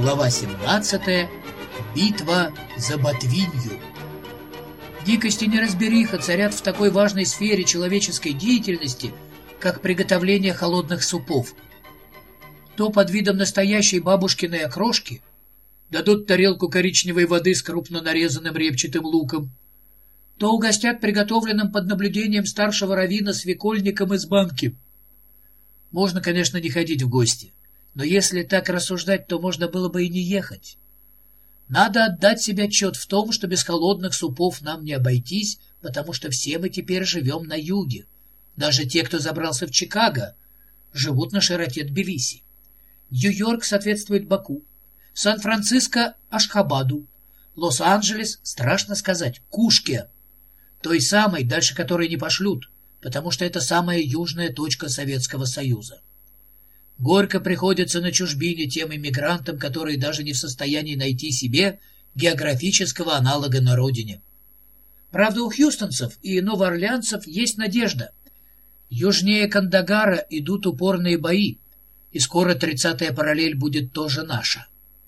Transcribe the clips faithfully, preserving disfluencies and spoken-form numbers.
Глава семнадцатая. Битва за Ботвинью. Дикость и неразбериха царят в такой важной сфере человеческой деятельности, как приготовление холодных супов. То под видом настоящей бабушкиной окрошки дадут тарелку коричневой воды с крупно нарезанным репчатым луком, то угостят приготовленным под наблюдением старшего раввина свекольником из банки. Можно, конечно, не ходить в гости, но если так рассуждать, то можно было бы и не ехать. Надо отдать себе отчет в том, что без холодных супов нам не обойтись, потому что все мы теперь живем на юге. Даже те, кто забрался в Чикаго, живут на широте Тбилиси. Нью-Йорк соответствует Баку, Сан-Франциско — Ашхабаду, Лос-Анджелес, страшно сказать, Кушке, той самой, дальше которой не пошлют, потому что это самая южная точка Советского Союза. Горько приходится на чужбине тем иммигрантам, которые даже не в состоянии найти себе географического аналога на родине. Правда, у хьюстонцев и новоорлеанцев есть надежда. Южнее Кандагара идут упорные бои, и скоро тридцатая параллель будет тоже наша.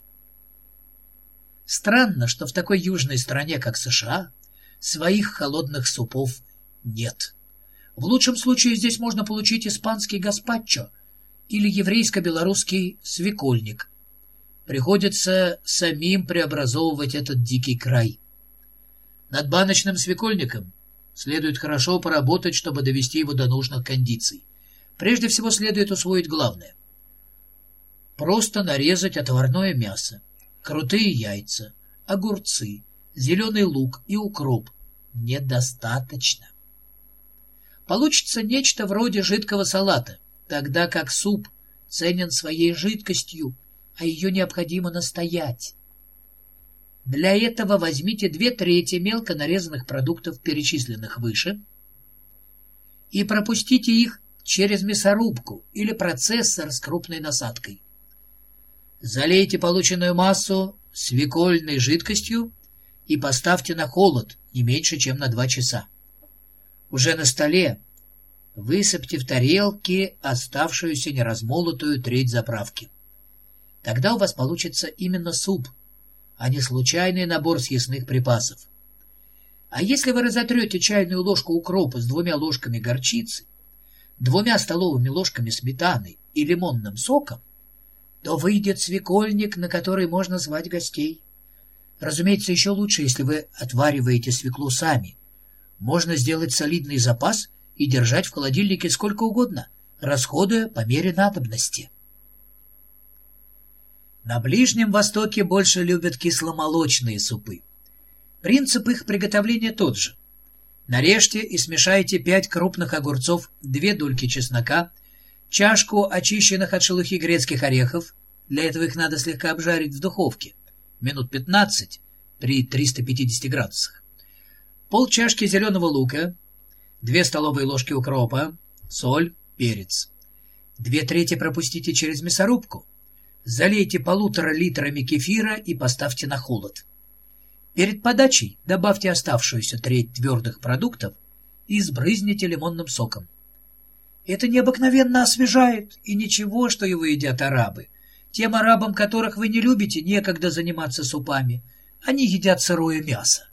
Странно, что в такой южной стране, как США, своих холодных супов нет. В лучшем случае здесь можно получить испанский гаспачо или еврейско-белорусский свекольник. Приходится самим преобразовывать этот дикий край. Над баночным свекольником следует хорошо поработать, чтобы довести его до нужных кондиций. Прежде всего следует усвоить главное. Просто нарезать отварное мясо, крутые яйца, огурцы, зеленый лук и укроп недостаточно. Получится нечто вроде жидкого салата, тогда как суп ценен своей жидкостью, а ее необходимо настоять. Для этого возьмите две трети мелко нарезанных продуктов, перечисленных выше, и пропустите их через мясорубку или процессор с крупной насадкой. Залейте полученную массу свекольной жидкостью и поставьте на холод не меньше, чем на два часа. Уже на столе высыпьте в тарелки оставшуюся неразмолотую треть заправки. Тогда у вас получится именно суп, а не случайный набор съестных припасов. А если вы разотрете чайную ложку укропа с двумя ложками горчицы, двумя столовыми ложками сметаны и лимонным соком, то выйдет свекольник, на который можно звать гостей. Разумеется, еще лучше, если вы отвариваете свеклу сами. Можно сделать солидный запас и держать в холодильнике сколько угодно, расходуя по мере надобности. На Ближнем Востоке больше любят кисломолочные супы. Принцип их приготовления тот же. Нарежьте и смешайте пять крупных огурцов, две дольки чеснока, чашку очищенных от шелухи грецких орехов, для этого их надо слегка обжарить в духовке, минут пятнадцать при триста пятидесяти градусах, полчашки зеленого лука, две столовые ложки укропа, соль, перец. Две трети пропустите через мясорубку, залейте полутора литрами кефира и поставьте на холод. Перед подачей добавьте оставшуюся треть твердых продуктов и сбрызните лимонным соком. Это необыкновенно освежает, и ничего, что его едят арабы. Тем арабам, которых вы не любите, некогда заниматься супами. Они едят сырое мясо.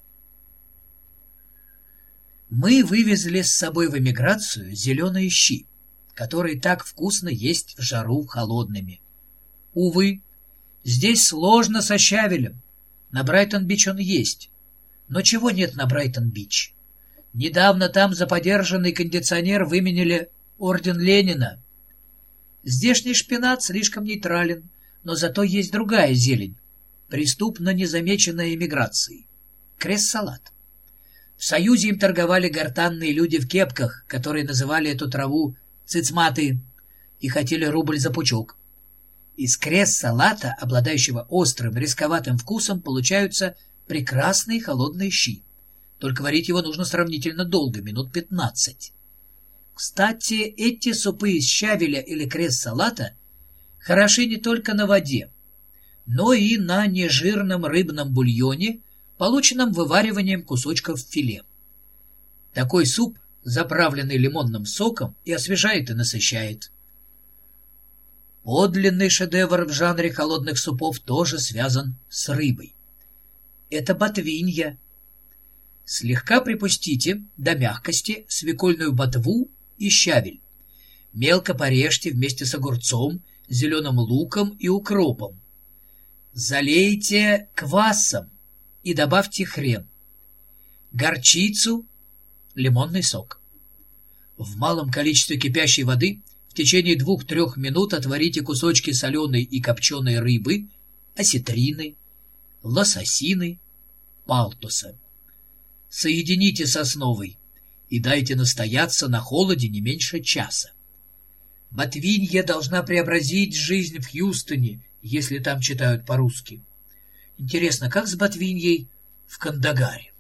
Мы вывезли с собой в эмиграцию зеленые щи, которые так вкусно есть в жару холодными. Увы, здесь сложно со щавелем. На Брайтон-Бич он есть. Но чего нет на Брайтон-Бич? Недавно там за подержанный кондиционер выменили орден Ленина. Здешний шпинат слишком нейтрален, но зато есть другая зелень, преступно незамеченная эмиграцией. Кресс-салат. В Союзе им торговали гортанные люди в кепках, которые называли эту траву цицматы и хотели рубль за пучок. Из кресс-салата, обладающего острым, рисковатым вкусом, получаются прекрасные холодные щи. Только варить его нужно сравнительно долго, минут пятнадцать. Кстати, эти супы из щавеля или кресс-салата хороши не только на воде, но и на нежирном рыбном бульоне, полученном вывариванием кусочков филе. Такой суп, заправленный лимонным соком, и освежает, и насыщает. Подлинный шедевр в жанре холодных супов тоже связан с рыбой. Это ботвинья. Слегка припустите до мягкости свекольную ботву и щавель. Мелко порежьте вместе с огурцом, зеленым луком и укропом. Залейте квасом и добавьте хрен, горчицу, лимонный сок. В малом количестве кипящей воды в течение двух-трех минут отварите кусочки соленой и копченой рыбы, осетрины, лососины, палтуса. Соедините с основой и дайте настояться на холоде не меньше часа. Ботвинья должна преобразить жизнь в Хьюстоне, если там читают по-русски. Интересно, как с ботвиньей в Кандагаре?